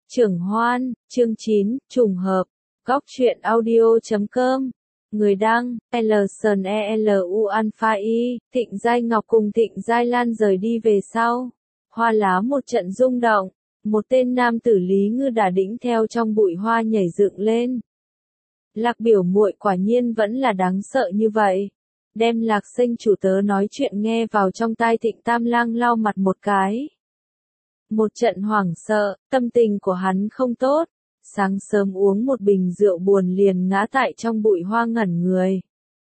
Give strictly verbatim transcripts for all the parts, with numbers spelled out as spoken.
Trưởng Hoan, chương chín, trùng hợp. Góc truyện audio chấm com. Người đăng, Lson e lờ u Alpha I, Thịnh Giai Ngọc cùng Thịnh Giai Lan rời đi về sau. Hoa lá một trận rung động, một tên nam tử Lý Ngư đà đĩnh theo trong bụi hoa nhảy dựng lên. Lạc biểu muội quả nhiên vẫn là đáng sợ như vậy. Đem Lạc Sinh chủ tớ nói chuyện nghe vào trong tai Thịnh Tam Lang lau mặt một cái. Một trận hoảng sợ, tâm tình của hắn không tốt. Sáng sớm uống một bình rượu buồn liền ngã tại trong bụi hoa ngẩn người.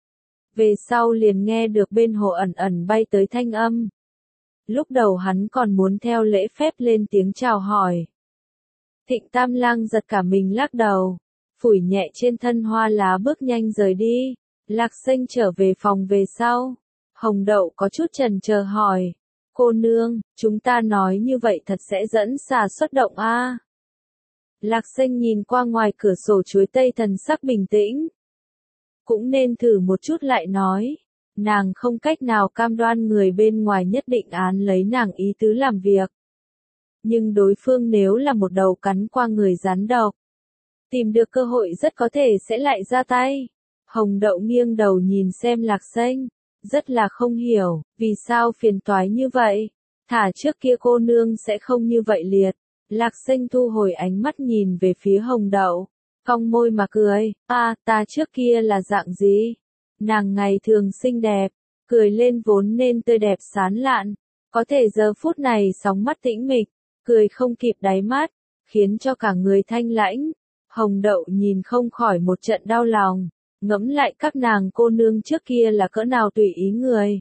Về sau liền nghe được bên hồ ẩn ẩn bay tới thanh âm. Lúc đầu hắn còn muốn theo lễ phép lên tiếng chào hỏi. Thịnh Tam Lang giật cả mình lắc đầu, phủi nhẹ trên thân hoa lá bước nhanh rời đi. Lạc Sinh trở về phòng về sau. Hồng Đậu có chút chần chờ hỏi. Cô nương, chúng ta nói như vậy thật sẽ dẫn xà xuất động a? À? Lạc Sinh nhìn qua ngoài cửa sổ chuối tây thần sắc bình tĩnh. Cũng nên thử một chút lại nói. Nàng không cách nào cam đoan người bên ngoài nhất định án lấy nàng ý tứ làm việc. Nhưng đối phương nếu là một đầu cắn qua người rắn độc, tìm được cơ hội rất có thể sẽ lại ra tay. Hồng Đậu nghiêng đầu nhìn xem Lạc Sinh, rất là không hiểu, vì sao phiền toái như vậy. Thả trước kia cô nương sẽ không như vậy liệt. Lạc Sinh thu hồi ánh mắt nhìn về phía Hồng Đậu, cong môi mà cười, a à, ta trước kia là dạng gì? Nàng ngày thường xinh đẹp, cười lên vốn nên tươi đẹp sán lạn, có thể giờ phút này sóng mắt tĩnh mịch, cười không kịp đáy mắt, khiến cho cả người thanh lãnh. Hồng Đậu nhìn không khỏi một trận đau lòng, ngẫm lại các nàng cô nương trước kia là cỡ nào tùy ý người.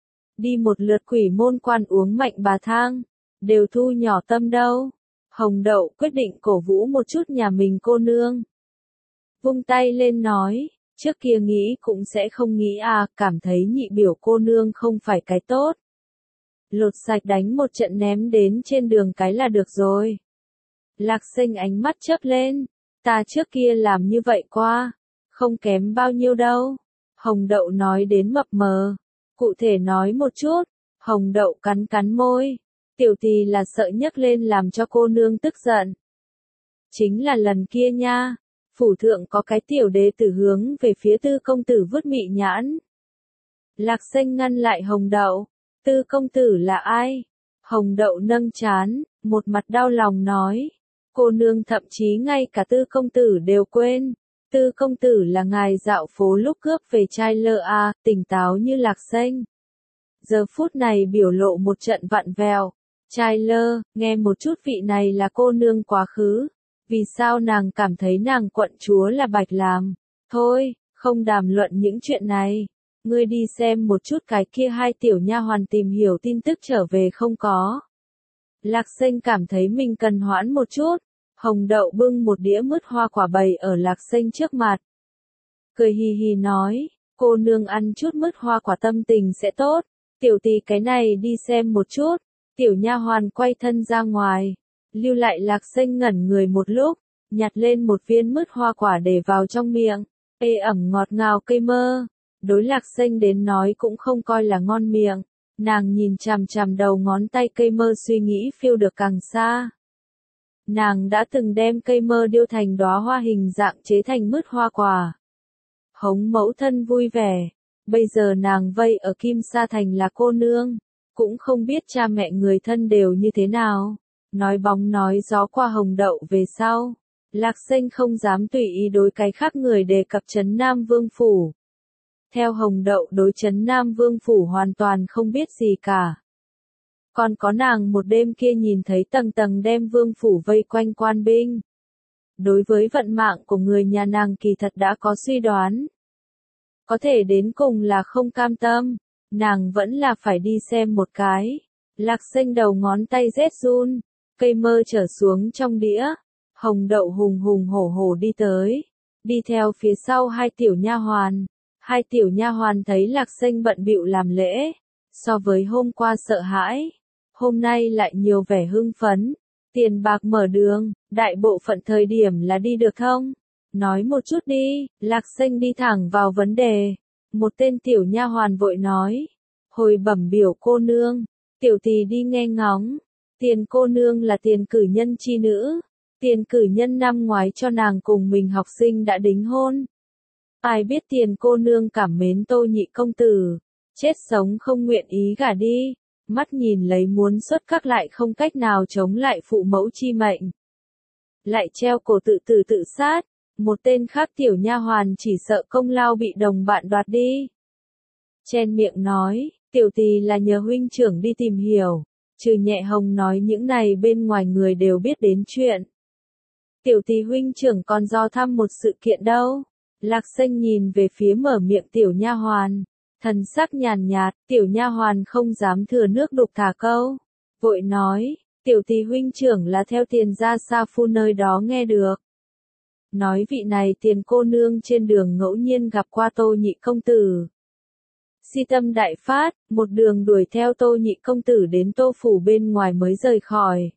Đi một lượt Quỷ Môn Quan uống mạnh bà thang, đều thu nhỏ tâm đâu. Hồng Đậu quyết định cổ vũ một chút nhà mình cô nương. Vung tay lên nói, trước kia nghĩ cũng sẽ không nghĩ à, cảm thấy nhị biểu cô nương không phải cái tốt. Lột sạch đánh một trận ném đến trên đường cái là được rồi. Lạc Sinh ánh mắt chớp lên, ta trước kia làm như vậy qua, không kém bao nhiêu đâu. Hồng Đậu nói đến mập mờ, cụ thể nói một chút. Hồng Đậu cắn cắn môi. Tiểu tỳ là sợ nhấc lên làm cho cô nương tức giận. Chính là lần kia nha, phủ thượng có cái tiểu đệ tử hướng về phía Tư công tử vứt mị nhãn. Lạc Sinh ngăn lại Hồng Đậu, Tư công tử là ai? Hồng Đậu nâng trán, một mặt đau lòng nói, cô nương thậm chí ngay cả Tư công tử đều quên. Tư công tử là ngài dạo phố lúc cướp về trai lơ a, tỉnh táo như Lạc Sinh. Giờ phút này biểu lộ một trận vặn vẹo. Trai lơ, nghe một chút vị này là cô nương quá khứ. Vì sao nàng cảm thấy nàng quận chúa là bạch làm? Thôi, không đàm luận những chuyện này. Ngươi đi xem một chút cái kia hai tiểu nha hoàn tìm hiểu tin tức trở về không có. Lạc Sinh cảm thấy mình cần hoãn một chút. Hồng Đậu bưng một đĩa mứt hoa quả bày ở Lạc Sinh trước mặt. Cười hì hì nói, cô nương ăn chút mứt hoa quả tâm tình sẽ tốt. Tiểu tỳ cái này đi xem một chút. Tiểu nha hoàn quay thân ra ngoài, lưu lại Lạc Sinh ngẩn người một lúc, nhặt lên một viên mứt hoa quả để vào trong miệng, ê ẩm ngọt ngào cây mơ. Đối Lạc Sinh đến nói cũng không coi là ngon miệng, nàng nhìn chằm chằm đầu ngón tay cây mơ suy nghĩ phiêu được càng xa. Nàng đã từng đem cây mơ điêu thành đóa hoa hình dạng chế thành mứt hoa quả. Hống mẫu thân vui vẻ, bây giờ nàng vây ở Kim Sa Thành là cô nương. Cũng không biết cha mẹ người thân đều như thế nào. Nói bóng nói gió qua Hồng Đậu về sau. Lạc Sinh không dám tùy ý đối cái khác người đề cập Trấn Nam Vương Phủ. Theo Hồng Đậu đối Trấn Nam Vương Phủ hoàn toàn không biết gì cả. Còn có nàng một đêm kia nhìn thấy tầng tầng đem Vương Phủ vây quanh quan binh. Đối với vận mạng của người nhà nàng kỳ thật đã có suy đoán. Có thể đến cùng là không cam tâm. Nàng vẫn là phải đi xem một cái. Lạc Sinh đầu ngón tay rét run, cây mơ trở xuống trong đĩa. Hồng Đậu hùng hùng hổ hổ đi tới, đi theo phía sau hai tiểu nha hoàn. Hai tiểu nha hoàn thấy Lạc Sinh bận bịu làm lễ, so với hôm qua sợ hãi, hôm nay lại nhiều vẻ hưng phấn. Tiền bạc mở đường, đại bộ phận thời điểm là đi được không? Nói một chút đi. Lạc Sinh đi thẳng vào vấn đề. Một tên tiểu nha hoàn vội nói, hồi bẩm biểu cô nương, tiểu tỳ đi nghe ngóng, tiền cô nương là tiền cử nhân chi nữ, Tiền cử nhân năm ngoái cho nàng cùng mình học sinh đã đính hôn. Ai biết tiền cô nương cảm mến Tô nhị công tử, chết sống không nguyện ý gả đi, mắt nhìn lấy muốn xuất các lại không cách nào chống lại phụ mẫu chi mệnh. Lại treo cổ tự tử tự sát, một tên khác tiểu nha hoàn chỉ sợ công lao bị đồng bạn đoạt đi. Chen miệng nói, tiểu tỳ là nhờ huynh trưởng đi tìm hiểu, trừ Nhẹ Hồng nói những này bên ngoài người đều biết đến chuyện. Tiểu tỳ huynh trưởng còn do thăm một sự kiện đâu. Lạc Xanh nhìn về phía mở miệng tiểu nha hoàn, thần sắc nhàn nhạt, tiểu nha hoàn không dám thừa nước đục thả câu, vội nói, tiểu tỳ huynh trưởng là theo tiền gia Sa Phu nơi đó nghe được. Nói vị này tiền cô nương trên đường ngẫu nhiên gặp qua Tô nhị công tử. Si tâm đại phát, một đường đuổi theo Tô nhị công tử đến Tô phủ bên ngoài mới rời khỏi.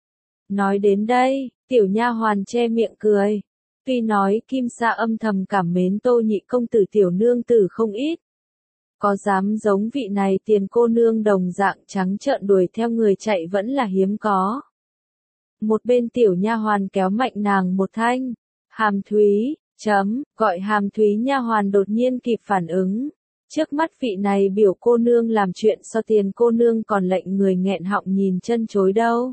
Nói đến đây, tiểu nha hoàn che miệng cười. Tuy nói Kim Sa âm thầm cảm mến Tô nhị công tử tiểu nương tử không ít. Có dám giống vị này tiền cô nương đồng dạng trắng trợn đuổi theo người chạy vẫn là hiếm có. Một bên tiểu nha hoàn kéo mạnh nàng một thanh. Hàm Thúy, chấm, gọi Hàm Thúy nha hoàn đột nhiên kịp phản ứng. Trước mắt vị này biểu cô nương làm chuyện so tiền cô nương còn lệnh người nghẹn họng nhìn chân chối đâu.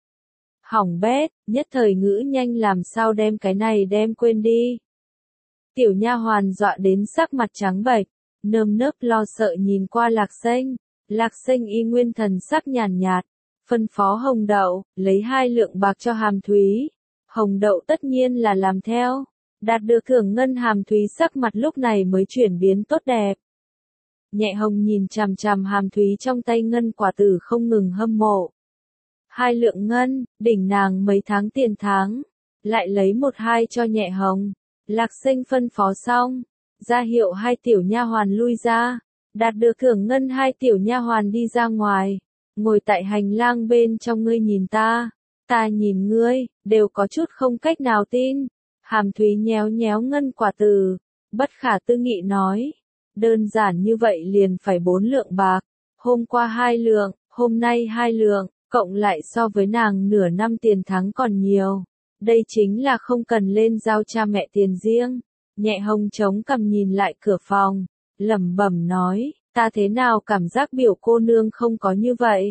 Hỏng bét, nhất thời ngữ nhanh làm sao đem cái này đem quên đi. Tiểu nha hoàn dọa đến sắc mặt trắng bệch, nơm nớp lo sợ nhìn qua Lạc Xanh. Lạc Xanh y nguyên thần sắc nhàn nhạt, phân phó Hồng Đậu, lấy hai lượng bạc cho Hàm Thúy. Hồng Đậu tất nhiên là làm theo, đạt được thưởng ngân Hàm Thúy sắc mặt lúc này mới chuyển biến tốt đẹp. Nhẹ Hồng nhìn chằm chằm Hàm Thúy trong tay ngân quả tử không ngừng hâm mộ. Hai lượng ngân, đỉnh nàng mấy tháng tiền tháng, lại lấy một hai cho Nhẹ Hồng. Lạc Xanh phân phó xong, ra hiệu hai tiểu nha hoàn lui ra, đạt được thưởng ngân hai tiểu nha hoàn đi ra ngoài, ngồi tại hành lang bên trong ngươi nhìn ta, ta nhìn ngươi, đều có chút không cách nào tin. Hàm Thúy nhéo nhéo ngân quả tử, bất khả tư nghị nói, đơn giản như vậy liền phải bốn lượng bạc, hôm qua hai lượng, hôm nay hai lượng. Cộng lại so với nàng nửa năm tiền tháng còn nhiều. Đây chính là không cần lên giao cha mẹ tiền riêng. Nhẹ Hồng chống cằm nhìn lại cửa phòng, lẩm bẩm nói, ta thế nào cảm giác biểu cô nương không có như vậy.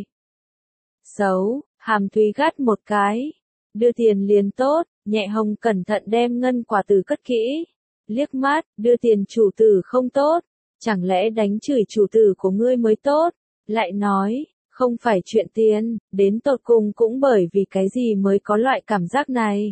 Xấu, Hàm Thúy gắt một cái. Đưa tiền liền tốt, Nhẹ Hồng cẩn thận đem ngân quả tử cất kỹ. Liếc mắt, đưa tiền chủ tử không tốt. Chẳng lẽ đánh chửi chủ tử của ngươi mới tốt. Lại nói, không phải chuyện tiền, đến tột cùng cũng bởi vì cái gì mới có loại cảm giác này.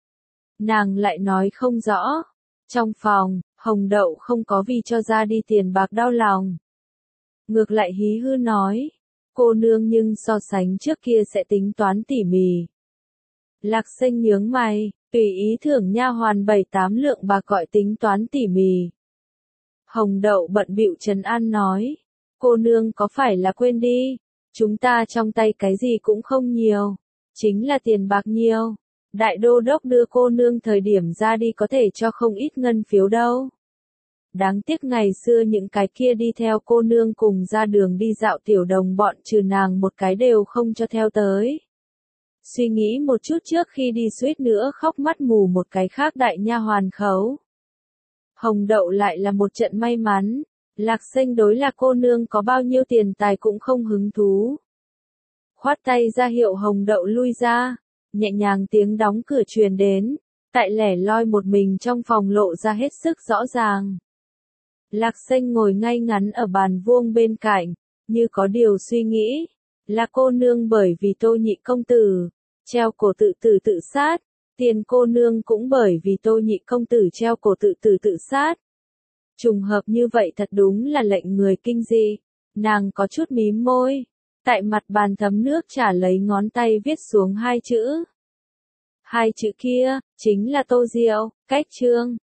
Nàng lại nói không rõ. Trong phòng, Hồng Đậu không có vì cho ra đi tiền bạc đau lòng. Ngược lại hí hư nói, cô nương nhưng so sánh trước kia sẽ tính toán tỉ mỉ. Lạc Xanh nhướng mày, tùy ý thưởng nha hoàn bảy tám lượng bạc gọi tính toán tỉ mỉ. Hồng Đậu bận bịu trấn an nói, cô nương có phải là quên đi. Chúng ta trong tay cái gì cũng không nhiều, chính là tiền bạc nhiều. Đại đô đốc đưa cô nương thời điểm ra đi có thể cho không ít ngân phiếu đâu. Đáng tiếc ngày xưa những cái kia đi theo cô nương cùng ra đường đi dạo tiểu đồng bọn trừ nàng một cái đều không cho theo tới. Suy nghĩ một chút trước khi đi suýt nữa khóc mắt mù một cái khác đại nha hoàn khấu. Hồng Đậu lại là một trận may mắn. Lạc Xanh đối là cô nương có bao nhiêu tiền tài cũng không hứng thú. Khoát tay ra hiệu Hồng Đậu lui ra, nhẹ nhàng tiếng đóng cửa truyền đến, tại lẻ loi một mình trong phòng lộ ra hết sức rõ ràng. Lạc Xanh ngồi ngay ngắn ở bàn vuông bên cạnh, như có điều suy nghĩ, là cô nương bởi vì Tô nhị công tử, treo cổ tự tử tự sát, tiền cô nương cũng bởi vì Tô nhị công tử treo cổ tự tử tự sát. Trùng hợp như vậy thật đúng là lệnh người kinh dị. Nàng có chút mím môi, tại mặt bàn thấm nước trả lấy ngón tay viết xuống hai chữ. Hai chữ kia, chính là Tô Diệu, cách chương.